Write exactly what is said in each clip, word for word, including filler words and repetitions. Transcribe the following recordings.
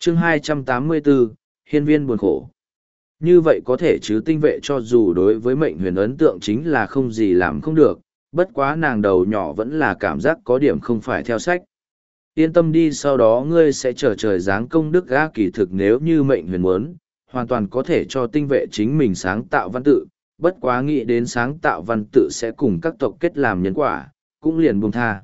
chương hai trăm tám mươi bốn, hiên viên buồn khổ. Như vậy có thể chứ tinh vệ cho dù đối với mệnh huyền ấn tượng chính là không gì làm không được, bất quá nàng đầu nhỏ vẫn là cảm giác có điểm không phải theo sách. Yên tâm đi, sau đó ngươi sẽ chờ trời giáng công đức gã, kỳ thực nếu như mệnh huyền muốn, hoàn toàn có thể cho tinh vệ chính mình sáng tạo văn tự, bất quá nghĩ đến sáng tạo văn tự sẽ cùng các tộc kết làm nhân quả, cũng liền buông tha.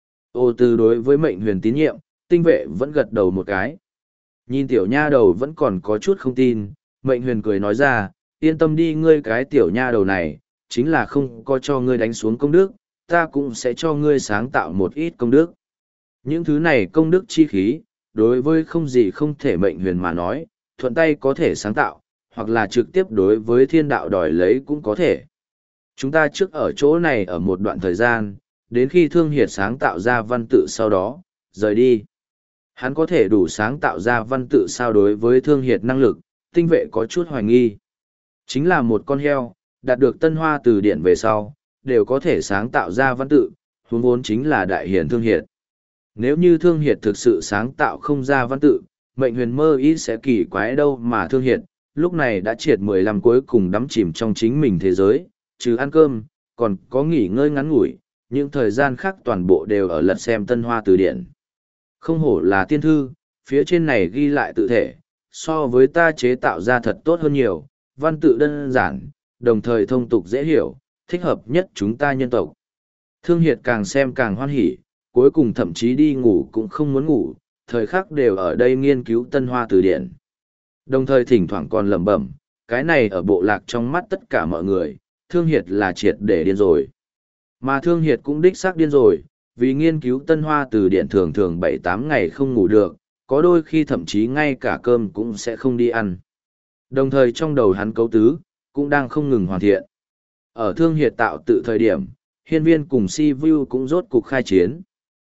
Ô từ đối với mệnh huyền tín nhiệm, tinh vệ vẫn gật đầu một cái. Nhìn tiểu nha đầu vẫn còn có chút không tin, mệnh huyền cười nói ra, yên tâm đi, ngươi cái tiểu nha đầu này, chính là không có cho ngươi đánh xuống công đức, ta cũng sẽ cho ngươi sáng tạo một ít công đức. Những thứ này công đức chi khí, đối với không gì không thể mệnh huyền mà nói, thuận tay có thể sáng tạo, hoặc là trực tiếp đối với thiên đạo đòi lấy cũng có thể. Chúng ta trước ở chỗ này ở một đoạn thời gian, đến khi Thương Hiệt sáng tạo ra văn tự sau đó, rời đi. Hắn có thể đủ sáng tạo ra văn tự sao? Đối với Thương Hiệt năng lực, tinh vệ có chút hoài nghi. Chính là một con heo, đạt được Tân Hoa từ điển về sau, đều có thể sáng tạo ra văn tự, huống vốn chính là đại hiển Thương Hiệt. Nếu như Thương Hiệt thực sự sáng tạo không ra văn tự, mệnh huyền mơ ý sẽ kỳ quái đâu mà Thương Hiệt, lúc này đã triệt mười lăm cuối cùng đắm chìm trong chính mình thế giới, trừ ăn cơm, còn có nghỉ ngơi ngắn ngủi, những thời gian khác toàn bộ đều ở lật xem Tân Hoa từ điển. Không hổ là tiên thư, phía trên này ghi lại tự thể, so với ta chế tạo ra thật tốt hơn nhiều, văn tự đơn giản, đồng thời thông tục dễ hiểu, thích hợp nhất chúng ta nhân tộc. Thương Hiệt càng xem càng hoan hỉ, cuối cùng thậm chí đi ngủ cũng không muốn ngủ, thời khắc đều ở đây nghiên cứu Tân Hoa từ điển. Đồng thời thỉnh thoảng còn lẩm bẩm, cái này ở bộ lạc trong mắt tất cả mọi người, Thương Hiệt là triệt để điên rồi. Mà Thương Hiệt cũng đích xác điên rồi, vì nghiên cứu Tân Hoa từ điển thường thường bảy tám ngày không ngủ được, có đôi khi thậm chí ngay cả cơm cũng sẽ không đi ăn. Đồng thời trong đầu hắn cấu tứ, cũng đang không ngừng hoàn thiện. Ở Thương Hiệt tạo tự thời điểm, hiên viên cùng Si Vu cũng rốt cục khai chiến.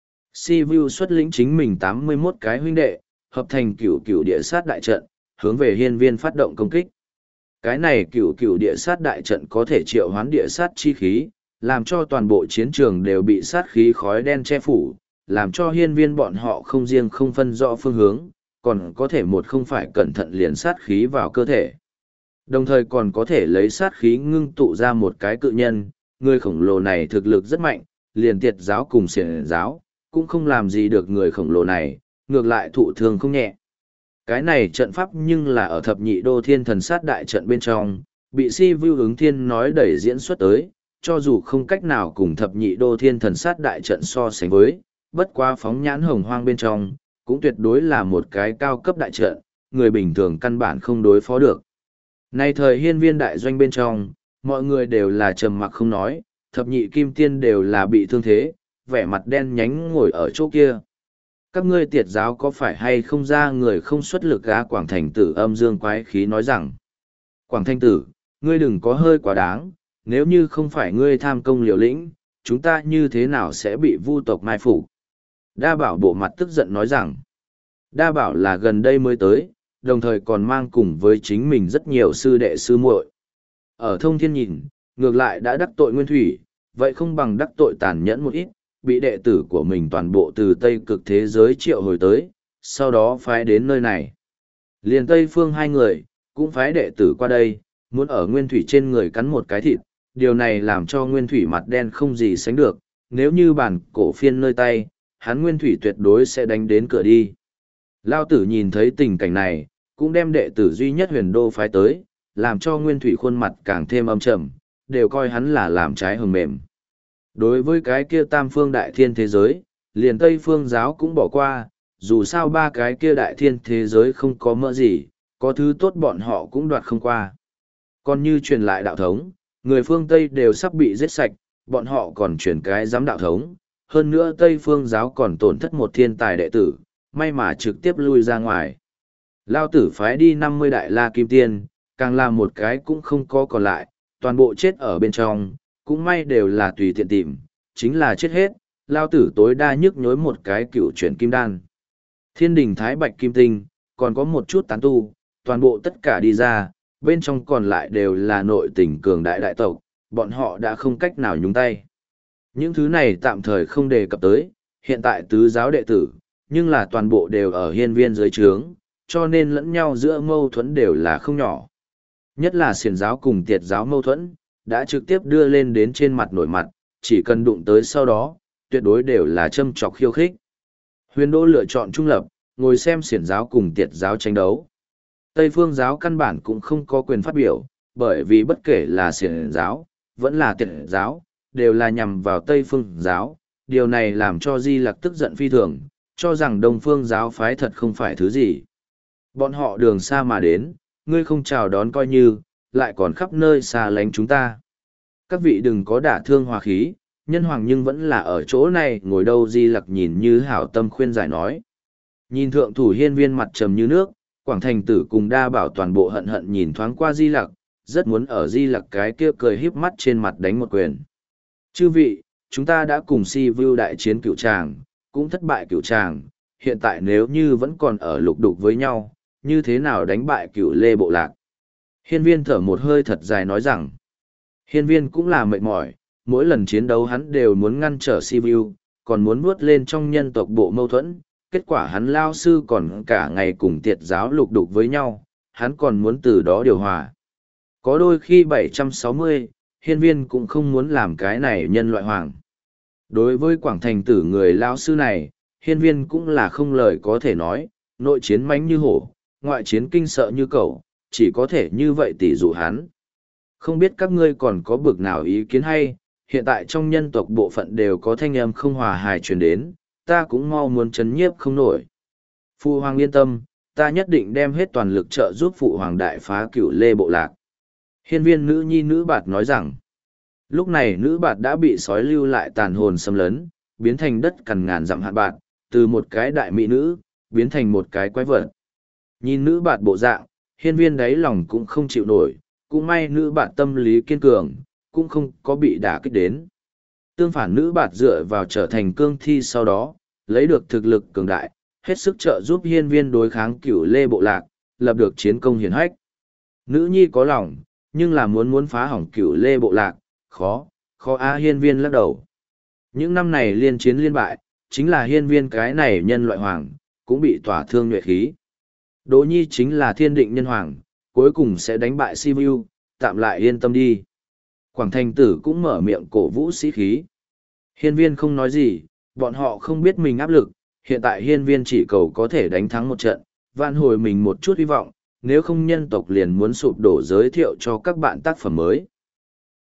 Si Vu xuất lĩnh chính mình tám mươi mốt cái huynh đệ, hợp thành cửu cửu địa sát đại trận, hướng về hiên viên phát động công kích. Cái này cửu cửu địa sát đại trận có thể triệu hoán địa sát chi khí, làm cho toàn bộ chiến trường đều bị sát khí khói đen che phủ, làm cho hiên viên bọn họ không riêng không phân rõ phương hướng, còn có thể một không phải cẩn thận liền sát khí vào cơ thể. Đồng thời còn có thể lấy sát khí ngưng tụ ra một cái cự nhân, người khổng lồ này thực lực rất mạnh, liền tiệt giáo cùng xiển giáo, cũng không làm gì được người khổng lồ này, ngược lại thụ thương không nhẹ. Cái này trận pháp nhưng là ở thập nhị đô thiên thần sát đại trận bên trong, bị Si Vu ứng thiên nói đẩy diễn xuất tới, cho dù không cách nào cùng thập nhị đô thiên thần sát đại trận so sánh với, bất quá phóng nhãn hồng hoang bên trong, cũng tuyệt đối là một cái cao cấp đại trận, người bình thường căn bản không đối phó được. Nay thời hiên viên đại doanh bên trong, mọi người đều là trầm mặc không nói, thập nhị kim tiên đều là bị thương thế, vẻ mặt đen nhánh ngồi ở chỗ kia. Các ngươi tiệt giáo có phải hay không ra người không xuất lực gá? Quảng Thành Tử âm dương quái khí nói rằng. Quảng Thành Tử, ngươi đừng có hơi quá đáng, nếu như không phải ngươi tham công liều lĩnh, chúng ta như thế nào sẽ bị vu tộc mai phục? Đa Bảo bộ mặt tức giận nói rằng. Đa Bảo là gần đây mới tới, đồng thời còn mang cùng với chính mình rất nhiều sư đệ sư muội. Ở Thông Thiên nhìn, ngược lại đã đắc tội Nguyên Thủy, vậy không bằng đắc tội tàn nhẫn một ít, bị đệ tử của mình toàn bộ từ Tây Cực thế giới triệu hồi tới, sau đó phái đến nơi này. Liền Tây Phương hai người, cũng phái đệ tử qua đây, muốn ở Nguyên Thủy trên người cắn một cái thịt, điều này làm cho Nguyên Thủy mặt đen không gì sánh được, nếu như bản cổ phiên nơi tay, hắn Nguyên Thủy tuyệt đối sẽ đánh đến cửa đi. Lao tử nhìn thấy tình cảnh này, cũng đem đệ tử duy nhất huyền đô phái tới, làm cho Nguyên Thủy khuôn mặt càng thêm âm trầm, đều coi hắn là làm trái hừng mềm. Đối với cái kia tam phương đại thiên thế giới, liền Tây phương giáo cũng bỏ qua, dù sao ba cái kia đại thiên thế giới không có mỡ gì, có thứ tốt bọn họ cũng đoạt không qua. Còn như truyền lại đạo thống, người phương Tây đều sắp bị giết sạch, bọn họ còn truyền cái giám đạo thống, hơn nữa Tây phương giáo còn tổn thất một thiên tài đệ tử, may mà trực tiếp lui ra ngoài. Lao tử phái đi năm mươi đại la kim tiên, càng làm một cái cũng không có còn lại, toàn bộ chết ở bên trong, cũng may đều là tùy tiện tìm, chính là chết hết, Lao tử tối đa nhức nhối một cái cựu chuyển kim đan. Thiên đình thái bạch kim tinh, còn có một chút tán tu, toàn bộ tất cả đi ra, bên trong còn lại đều là nội tình cường đại đại tộc, bọn họ đã không cách nào nhúng tay. Những thứ này tạm thời không đề cập tới, hiện tại tứ giáo đệ tử, nhưng là toàn bộ đều ở hiên viên dưới trướng, cho nên lẫn nhau giữa mâu thuẫn đều là không nhỏ. Nhất là xiển giáo cùng tiệt giáo mâu thuẫn, đã trực tiếp đưa lên đến trên mặt nổi mặt, chỉ cần đụng tới sau đó, tuyệt đối đều là châm chọc khiêu khích. Huyền Đô lựa chọn trung lập, ngồi xem xiển giáo cùng tiệt giáo tranh đấu. Tây phương giáo căn bản cũng không có quyền phát biểu, bởi vì bất kể là xiển giáo, vẫn là tiệt giáo, đều là nhằm vào Tây phương giáo. Điều này làm cho Di Lặc tức giận phi thường, cho rằng Đông phương giáo phái thật không phải thứ gì. Bọn họ đường xa mà đến, ngươi không chào đón coi như, lại còn khắp nơi xa lánh chúng ta. Các vị đừng có đả thương hòa khí, nhân hoàng nhưng vẫn là ở chỗ này ngồi đâu. Di Lặc nhìn như hảo tâm khuyên giải nói. Nhìn thượng thủ hiên viên mặt trầm như nước, Quảng Thành Tử cùng Đa Bảo toàn bộ hận hận nhìn thoáng qua Di Lặc, rất muốn ở Di Lặc cái kia cười híp mắt trên mặt đánh một quyền. Chư vị, chúng ta đã cùng Si Vưu đại chiến cựu tràng, cũng thất bại cựu tràng, hiện tại nếu như vẫn còn ở lục đục với nhau, như thế nào đánh bại cựu Lê Bộ Lạc? Hiên viên thở một hơi thật dài nói rằng, hiên viên cũng là mệt mỏi, mỗi lần chiến đấu hắn đều muốn ngăn trở Si Vưu, còn muốn nuốt lên trong nhân tộc bộ mâu thuẫn, kết quả hắn lao sư còn cả ngày cùng tiệt giáo lục đục với nhau, hắn còn muốn từ đó điều hòa. Có đôi khi bảy trăm sáu mươi, hiên viên cũng không muốn làm cái này nhân loại hoàng. Đối với Quảng Thành Tử người lao sư này, hiên viên cũng là không lời có thể nói, nội chiến mãnh như hổ, ngoại chiến kinh sợ như cẩu, chỉ có thể như vậy tỉ dụ hắn. Không biết các ngươi còn có bực nào ý kiến hay, hiện tại trong nhân tộc bộ phận đều có thanh âm không hòa hài truyền đến, ta cũng mau muốn chấn nhiếp không nổi. Phụ hoàng yên tâm, ta nhất định đem hết toàn lực trợ giúp phụ hoàng đại phá cửu Lê Bộ Lạc. Hiên viên nữ nhi nữ bạt nói rằng, lúc này nữ bạt đã bị sói lưu lại tàn hồn xâm lấn, biến thành đất cằn ngàn dặm hạn bạt, từ một cái đại mỹ nữ, biến thành một cái quái vật. Nhìn nữ bạt bộ dạng, hiên viên đáy lòng cũng không chịu nổi, cũng may nữ bạt tâm lý kiên cường, cũng không có bị đả kích đến. Tương phản nữ bạt dựa vào trở thành cương thi sau đó, lấy được thực lực cường đại, hết sức trợ giúp hiên viên đối kháng cửu Lê Bộ Lạc, lập được chiến công hiển hách. Nữ nhi có lòng, nhưng là muốn muốn phá hỏng cửu Lê Bộ Lạc, khó, khó á. Hiên viên lắc đầu. Những năm này liên chiến liên bại, chính là hiên viên cái này nhân loại hoàng, cũng bị tỏa thương nhuệ khí. Đỗ nhi chính là thiên định nhân hoàng, cuối cùng sẽ đánh bại Si Vưu, tạm lại yên tâm đi. Quảng Thành Tử cũng mở miệng cổ vũ sĩ khí. Hiên viên không nói gì, bọn họ không biết mình áp lực, hiện tại hiên viên chỉ cầu có thể đánh thắng một trận, vạn hồi mình một chút hy vọng, nếu không nhân tộc liền muốn sụp đổ. Giới thiệu cho các bạn tác phẩm mới.